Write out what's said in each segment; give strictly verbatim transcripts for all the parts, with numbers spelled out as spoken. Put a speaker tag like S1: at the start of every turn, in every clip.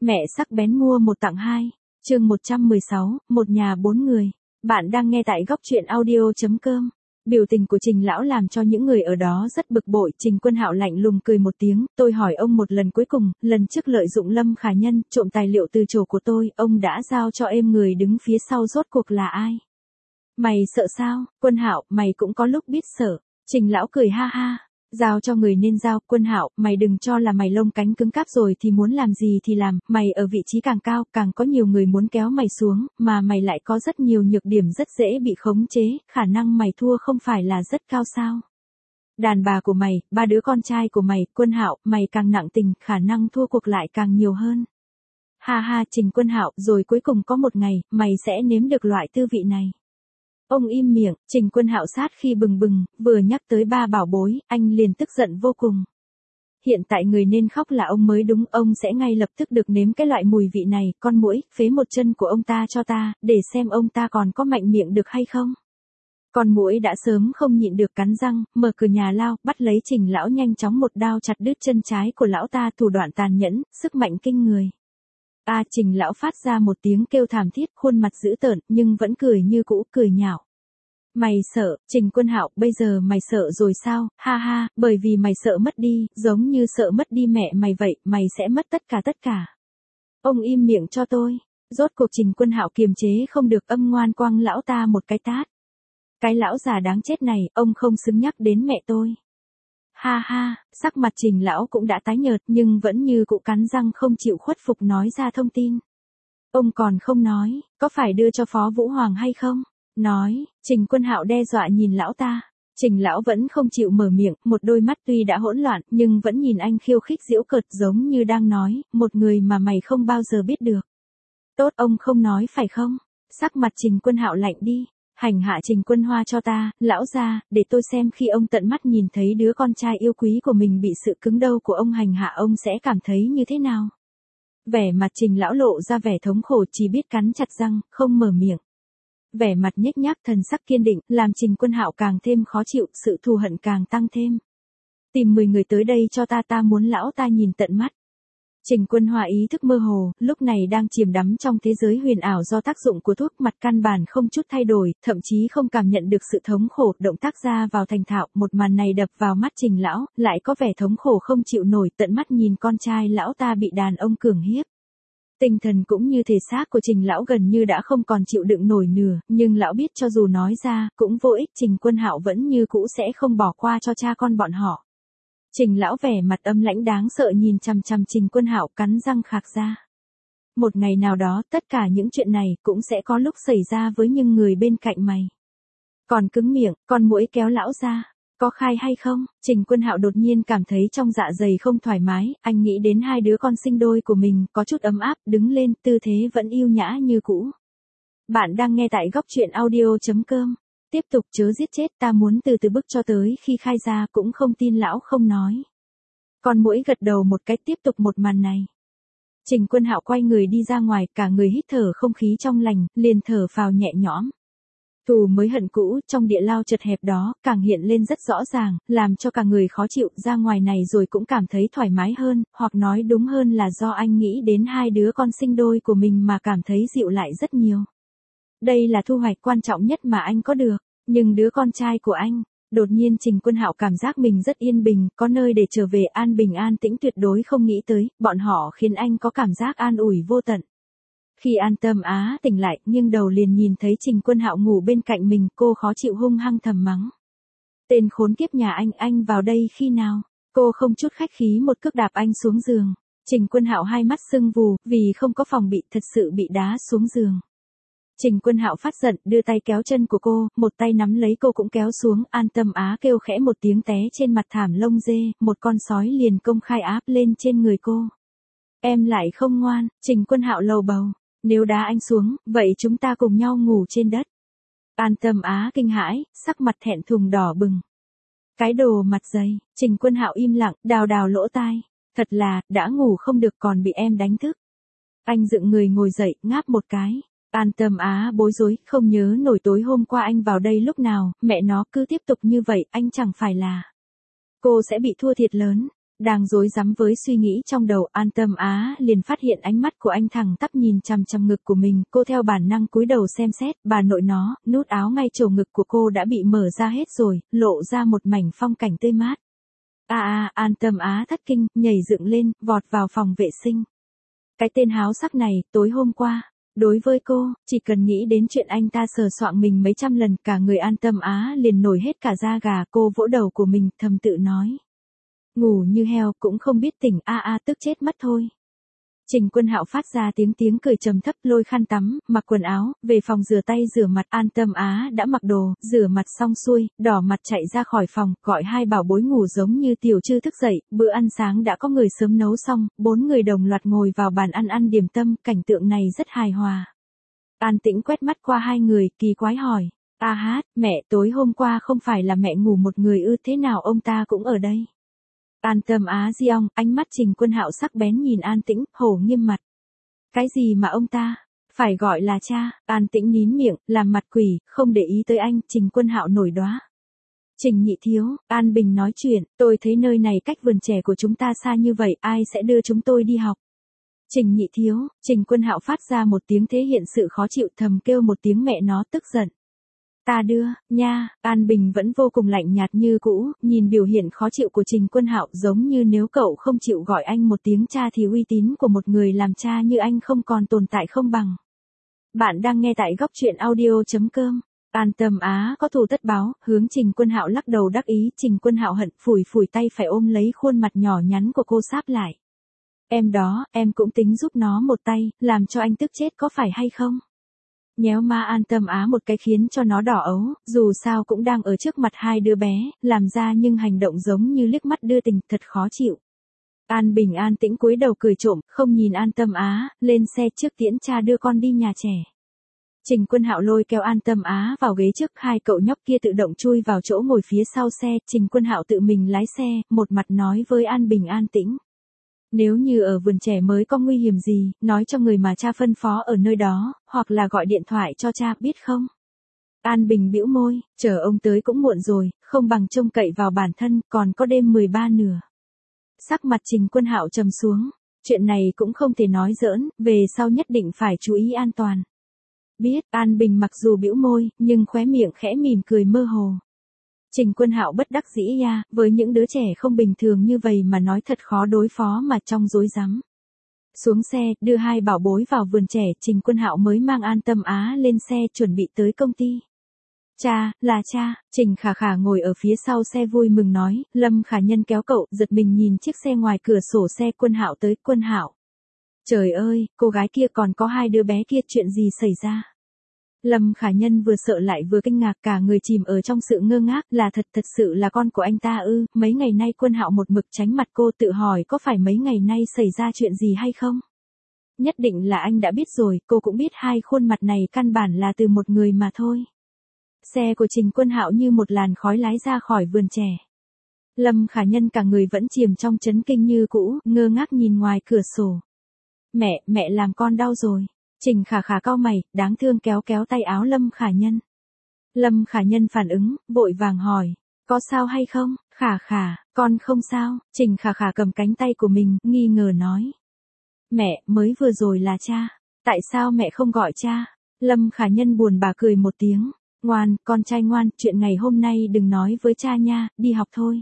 S1: Mẹ sắc bén mua một tặng hai, chương một trăm mười sáu, một nhà bốn người. Bạn đang nghe tại góc truyện audio chấm com. Biểu tình của Trình lão làm cho những người ở đó rất bực bội. Trình Quân Hạo lạnh lùng cười một tiếng, tôi hỏi ông một lần cuối cùng, lần trước lợi dụng Lâm Khả Nhân, trộm tài liệu từ chỗ của tôi, ông đã giao cho em người đứng phía sau rốt cuộc là ai? Mày sợ sao? Quân Hạo, mày cũng có lúc biết sợ. Trình lão cười ha ha. Giao cho người nên giao. Quân Hạo, mày đừng cho là mày lông cánh cứng cáp rồi thì muốn làm gì thì làm, mày ở vị trí càng cao, càng có nhiều người muốn kéo mày xuống, mà mày lại có rất nhiều nhược điểm rất dễ bị khống chế, khả năng mày thua không phải là rất cao sao? Đàn bà của mày, ba đứa con trai của mày, Quân Hạo, mày càng nặng tình, khả năng thua cuộc lại càng nhiều hơn. Ha ha, Trình Quân Hạo, rồi cuối cùng có một ngày, mày sẽ nếm được loại tư vị này. Ông im miệng. Trình Quân Hạo sát khi bừng bừng, vừa nhắc tới ba bảo bối, anh liền tức giận vô cùng. Hiện tại người nên khóc là ông mới đúng, ông sẽ ngay lập tức được nếm cái loại mùi vị này, con muỗi, phế một chân của ông ta cho ta, để xem ông ta còn có mạnh miệng được hay không. Con muỗi đã sớm không nhịn được cắn răng, mở cửa nhà lao, bắt lấy Trình lão nhanh chóng một đao chặt đứt chân trái của lão ta, thủ đoạn tàn nhẫn, sức mạnh kinh người. A à, Trình lão phát ra một tiếng kêu thảm thiết, khuôn mặt dữ tợn, nhưng vẫn cười như cũ, cười nhạo. Mày sợ? Trình Quân Hạo, bây giờ mày sợ rồi sao? Ha ha, bởi vì mày sợ mất đi, giống như sợ mất đi mẹ mày vậy, mày sẽ mất tất cả tất cả. Ông im miệng cho tôi. Rốt cuộc Trình Quân Hạo kiềm chế không được, âm ngoan quăng lão ta một cái tát. Cái lão già đáng chết này, ông không xứng nhắc đến mẹ tôi. Ha ha, sắc mặt Trình lão cũng đã tái nhợt nhưng vẫn như cụ cắn răng không chịu khuất phục nói ra thông tin. Ông còn không nói, có phải đưa cho Phó Vũ Hoàng hay không? Nói. Trình Quân Hạo đe dọa nhìn lão ta. Trình lão vẫn không chịu mở miệng, một đôi mắt tuy đã hỗn loạn nhưng vẫn nhìn anh khiêu khích giễu cợt, giống như đang nói, một người mà mày không bao giờ biết được. Tốt, ông không nói phải không? Sắc mặt Trình Quân Hạo lạnh đi. Hành hạ Trình Quân Hoa cho ta, lão gia, để tôi xem khi ông tận mắt nhìn thấy đứa con trai yêu quý của mình bị sự cứng đầu của ông hành hạ ông sẽ cảm thấy như thế nào. Vẻ mặt Trình lão lộ ra vẻ thống khổ, chỉ biết cắn chặt răng, không mở miệng. Vẻ mặt nhếch nhác, thần sắc kiên định, làm Trình Quân Hạo càng thêm khó chịu, sự thù hận càng tăng thêm. Tìm mười người tới đây cho ta, ta muốn lão ta nhìn tận mắt. Trình Quân Hoa ý thức mơ hồ, lúc này đang chìm đắm trong thế giới huyền ảo do tác dụng của thuốc, mặt căn bản không chút thay đổi, thậm chí không cảm nhận được sự thống khổ, động tác ra vào thành thạo, một màn này đập vào mắt Trình lão, lại có vẻ thống khổ không chịu nổi, tận mắt nhìn con trai lão ta bị đàn ông cưỡng hiếp. Tinh thần cũng như thể xác của Trình lão gần như đã không còn chịu đựng nổi nữa, nhưng lão biết cho dù nói ra, cũng vô ích, Trình Quân Hạo vẫn như cũ sẽ không bỏ qua cho cha con bọn họ. Trình lão vẻ mặt âm lãnh đáng sợ nhìn chằm chằm Trình Quân Hạo, cắn răng khạc ra. Một ngày nào đó, tất cả những chuyện này cũng sẽ có lúc xảy ra với những người bên cạnh mày. Còn cứng miệng, con muỗi kéo lão ra. Có khai hay không? Trình Quân Hạo đột nhiên cảm thấy trong dạ dày không thoải mái, anh nghĩ đến hai đứa con sinh đôi của mình, có chút ấm áp, đứng lên, tư thế vẫn yêu nhã như cũ. Bạn đang nghe tại góc truyện audio chấm com. Tiếp tục, chớ giết chết, ta muốn từ từ bước cho tới khi khai ra, cũng không tin lão không nói. Con muỗi gật đầu một cái, tiếp tục một màn này. Trình Quân Hạo quay người đi ra ngoài, cả người hít thở không khí trong lành, liền thở phào nhẹ nhõm. Thù mới hận cũ, trong địa lao chật hẹp đó, càng hiện lên rất rõ ràng, làm cho cả người khó chịu, ra ngoài này rồi cũng cảm thấy thoải mái hơn, hoặc nói đúng hơn là do anh nghĩ đến hai đứa con sinh đôi của mình mà cảm thấy dịu lại rất nhiều. Đây là thu hoạch quan trọng nhất mà anh có được, nhưng đứa con trai của anh, đột nhiên Trình Quân Hạo cảm giác mình rất yên bình, có nơi để trở về, an bình an tĩnh tuyệt đối không nghĩ tới, bọn họ khiến anh có cảm giác an ủi vô tận. Khi An Tâm Á tỉnh lại, nghiêng đầu liền nhìn thấy Trình Quân Hạo ngủ bên cạnh mình, cô khó chịu hung hăng thầm mắng. Tên khốn kiếp nhà anh, anh vào đây khi nào? Cô không chút khách khí một cước đạp anh xuống giường. Trình Quân Hạo hai mắt sưng vù, vì không có phòng bị, thật sự bị đá xuống giường. Trình Quân Hạo phát giận, đưa tay kéo chân của cô, một tay nắm lấy cô cũng kéo xuống, An Tâm Á kêu khẽ một tiếng té trên mặt thảm lông dê, một con sói liền công khai áp lên trên người cô. Em lại không ngoan, Trình Quân Hạo lầu bầu. Nếu đá anh xuống, vậy chúng ta cùng nhau ngủ trên đất. An Tâm Á kinh hãi, sắc mặt thẹn thùng đỏ bừng. Cái đồ mặt dày, Trình Quân Hạo im lặng, đào đào lỗ tai. Thật là, đã ngủ không được còn bị em đánh thức. Anh dựng người ngồi dậy, ngáp một cái. An Tâm Á bối rối, không nhớ nổi tối hôm qua anh vào đây lúc nào, mẹ nó cứ tiếp tục như vậy, anh chẳng phải là. Cô sẽ bị thua thiệt lớn. Đang rối rắm với suy nghĩ trong đầu, An Tâm Á liền phát hiện ánh mắt của anh thẳng tắp nhìn chằm chằm ngực của mình, cô theo bản năng cúi đầu xem xét, bà nội nó, nút áo ngay chỗ ngực của cô đã bị mở ra hết rồi, lộ ra một mảnh phong cảnh tươi mát. A a, An Tâm Á thất kinh, nhảy dựng lên, vọt vào phòng vệ sinh. Cái tên háo sắc này, tối hôm qua, đối với cô, chỉ cần nghĩ đến chuyện anh ta sờ soạng mình mấy trăm lần, cả người An Tâm Á liền nổi hết cả da gà, cô vỗ đầu của mình, thầm tự nói. Ngủ như heo cũng không biết tỉnh, a a tức chết mất thôi. Trình Quân Hạo phát ra tiếng tiếng cười trầm thấp, lôi khăn tắm, mặc quần áo, về phòng rửa tay rửa mặt. An Tâm Á đã mặc đồ, rửa mặt xong xuôi, đỏ mặt chạy ra khỏi phòng, gọi hai bảo bối ngủ giống như tiểu trư thức dậy, bữa ăn sáng đã có người sớm nấu xong, bốn người đồng loạt ngồi vào bàn ăn ăn điểm tâm, cảnh tượng này rất hài hòa. An Tĩnh quét mắt qua hai người, kỳ quái hỏi, a hát, mẹ tối hôm qua không phải là mẹ ngủ một người ư, thế nào ông ta cũng ở đây? An Tâm Á giong, ánh mắt Trình Quân Hạo sắc bén nhìn An Tĩnh, hổ nghiêm mặt. Cái gì mà ông ta? Phải gọi là cha. An Tĩnh nín miệng, làm mặt quỷ, không để ý tới anh. Trình Quân Hạo nổi đoá. Trình nhị thiếu, An Bình nói chuyện, tôi thấy nơi này cách vườn trẻ của chúng ta xa như vậy, ai sẽ đưa chúng tôi đi học? Trình nhị thiếu, Trình Quân Hạo phát ra một tiếng thể hiện sự khó chịu, thầm kêu một tiếng mẹ nó tức giận. Ta đưa, nha, An Bình vẫn vô cùng lạnh nhạt như cũ, nhìn biểu hiện khó chịu của Trình Quân Hạo giống như nếu cậu không chịu gọi anh một tiếng cha thì uy tín của một người làm cha như anh không còn tồn tại không bằng. Bạn đang nghe tại góc truyện audio.com. An Tâm Á có thù tất báo, hướng Trình Quân Hạo lắc đầu đắc ý, Trình Quân Hạo hận phủi phủi tay phải ôm lấy khuôn mặt nhỏ nhắn của cô sáp lại. Em đó, em cũng tính giúp nó một tay, làm cho anh tức chết có phải hay không? Nhéo má An Tâm Á một cái khiến cho nó đỏ ấu, dù sao cũng đang ở trước mặt hai đứa bé, làm ra nhưng hành động giống như liếc mắt đưa tình, thật khó chịu. An Bình an tĩnh cúi đầu cười trộm, không nhìn An Tâm Á, lên xe trước tiễn cha đưa con đi nhà trẻ. Trình Quân Hạo lôi kéo An Tâm Á vào ghế trước, hai cậu nhóc kia tự động chui vào chỗ ngồi phía sau xe, Trình Quân Hạo tự mình lái xe, một mặt nói với An Bình an tĩnh. Nếu như ở vườn trẻ mới có nguy hiểm gì, nói cho người mà cha phân phó ở nơi đó, hoặc là gọi điện thoại cho cha, biết không? An Bình bĩu môi, chờ ông tới cũng muộn rồi, không bằng trông cậy vào bản thân, còn có đêm mười ba nửa. Sắc mặt Trình Quân Hạo trầm xuống, chuyện này cũng không thể nói giỡn, về sau nhất định phải chú ý an toàn. Biết, An Bình mặc dù bĩu môi, nhưng khóe miệng khẽ mỉm cười mơ hồ. Trình Quân Hạo bất đắc dĩ ya, với những đứa trẻ không bình thường như vậy mà nói thật khó đối phó mà trong rối rắm. Xuống xe, đưa hai bảo bối vào vườn trẻ, Trình Quân Hạo mới mang An Tâm Á lên xe chuẩn bị tới công ty. Cha, là cha, Trình Khả Khả ngồi ở phía sau xe vui mừng nói, Lâm Khả Nhân kéo cậu, giật mình nhìn chiếc xe ngoài cửa sổ xe. Quân Hạo tới, Quân Hạo. Trời ơi, cô gái kia còn có hai đứa bé kia, chuyện gì xảy ra? Lâm Khả Nhân vừa sợ lại vừa kinh ngạc, cả người chìm ở trong sự ngơ ngác, là thật thật sự là con của anh ta ư? Mấy ngày nay Quân Hạo một mực tránh mặt cô, tự hỏi có phải mấy ngày nay xảy ra chuyện gì hay không? Nhất định là anh đã biết rồi, cô cũng biết hai khuôn mặt này căn bản là từ một người mà thôi. Xe của Trình Quân Hạo như một làn khói lái ra khỏi vườn trẻ. Lâm Khả Nhân cả người vẫn chìm trong chấn kinh như cũ, ngơ ngác nhìn ngoài cửa sổ. Mẹ, mẹ làm con đau rồi. Trình Khả Khả cau mày, đáng thương kéo kéo tay áo Lâm Khả Nhân. Lâm Khả Nhân phản ứng, vội vàng hỏi, có sao hay không? Khả Khả, con không sao. Trình Khả Khả cầm cánh tay của mình, nghi ngờ nói. Mẹ, mới vừa rồi là cha. Tại sao mẹ không gọi cha? Lâm Khả Nhân buồn bã cười một tiếng. Ngoan, con trai ngoan, chuyện ngày hôm nay đừng nói với cha nha, đi học thôi.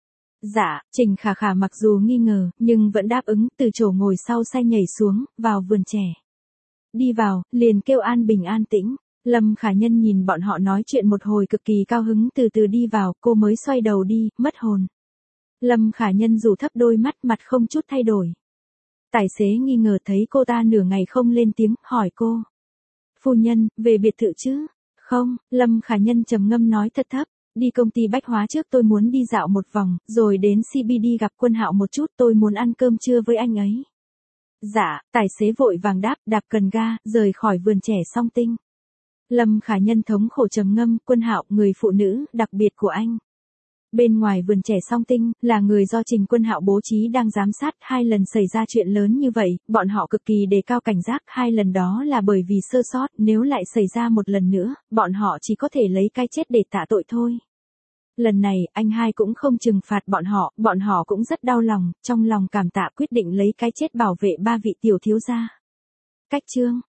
S1: Dạ, Trình Khả Khả mặc dù nghi ngờ, nhưng vẫn đáp ứng, từ chỗ ngồi sau xe nhảy xuống, vào vườn trẻ. Đi vào, liền kêu An Bình an tĩnh. Lâm Khả Nhân nhìn bọn họ nói chuyện một hồi cực kỳ cao hứng, từ từ đi vào, cô mới xoay đầu đi, mất hồn. Lâm Khả Nhân rủ thấp đôi mắt, mặt không chút thay đổi. Tài xế nghi ngờ thấy cô ta nửa ngày không lên tiếng, hỏi cô. Phu nhân, về biệt thự chứ? Không, Lâm Khả Nhân trầm ngâm nói thật thấp. Đi công ty bách hóa trước, tôi muốn đi dạo một vòng, rồi đến xê bê đê gặp Quân Hạo một chút, tôi muốn ăn cơm trưa với anh ấy. Dạ, tài xế vội vàng đáp, đạp cần ga, rời khỏi vườn trẻ Song Tinh. Lâm Khả Nhân thống khổ trầm ngâm, Quân Hạo, người phụ nữ đặc biệt của anh. Bên ngoài vườn trẻ Song Tinh, là người do Trình Quân Hạo bố trí đang giám sát, hai lần xảy ra chuyện lớn như vậy, bọn họ cực kỳ đề cao cảnh giác, hai lần đó là bởi vì sơ sót, nếu lại xảy ra một lần nữa, bọn họ chỉ có thể lấy cái chết để tạ tội thôi. Lần này, anh hai cũng không trừng phạt bọn họ, bọn họ cũng rất đau lòng, trong lòng cảm tạ quyết định lấy cái chết bảo vệ ba vị tiểu thiếu gia. Cách chương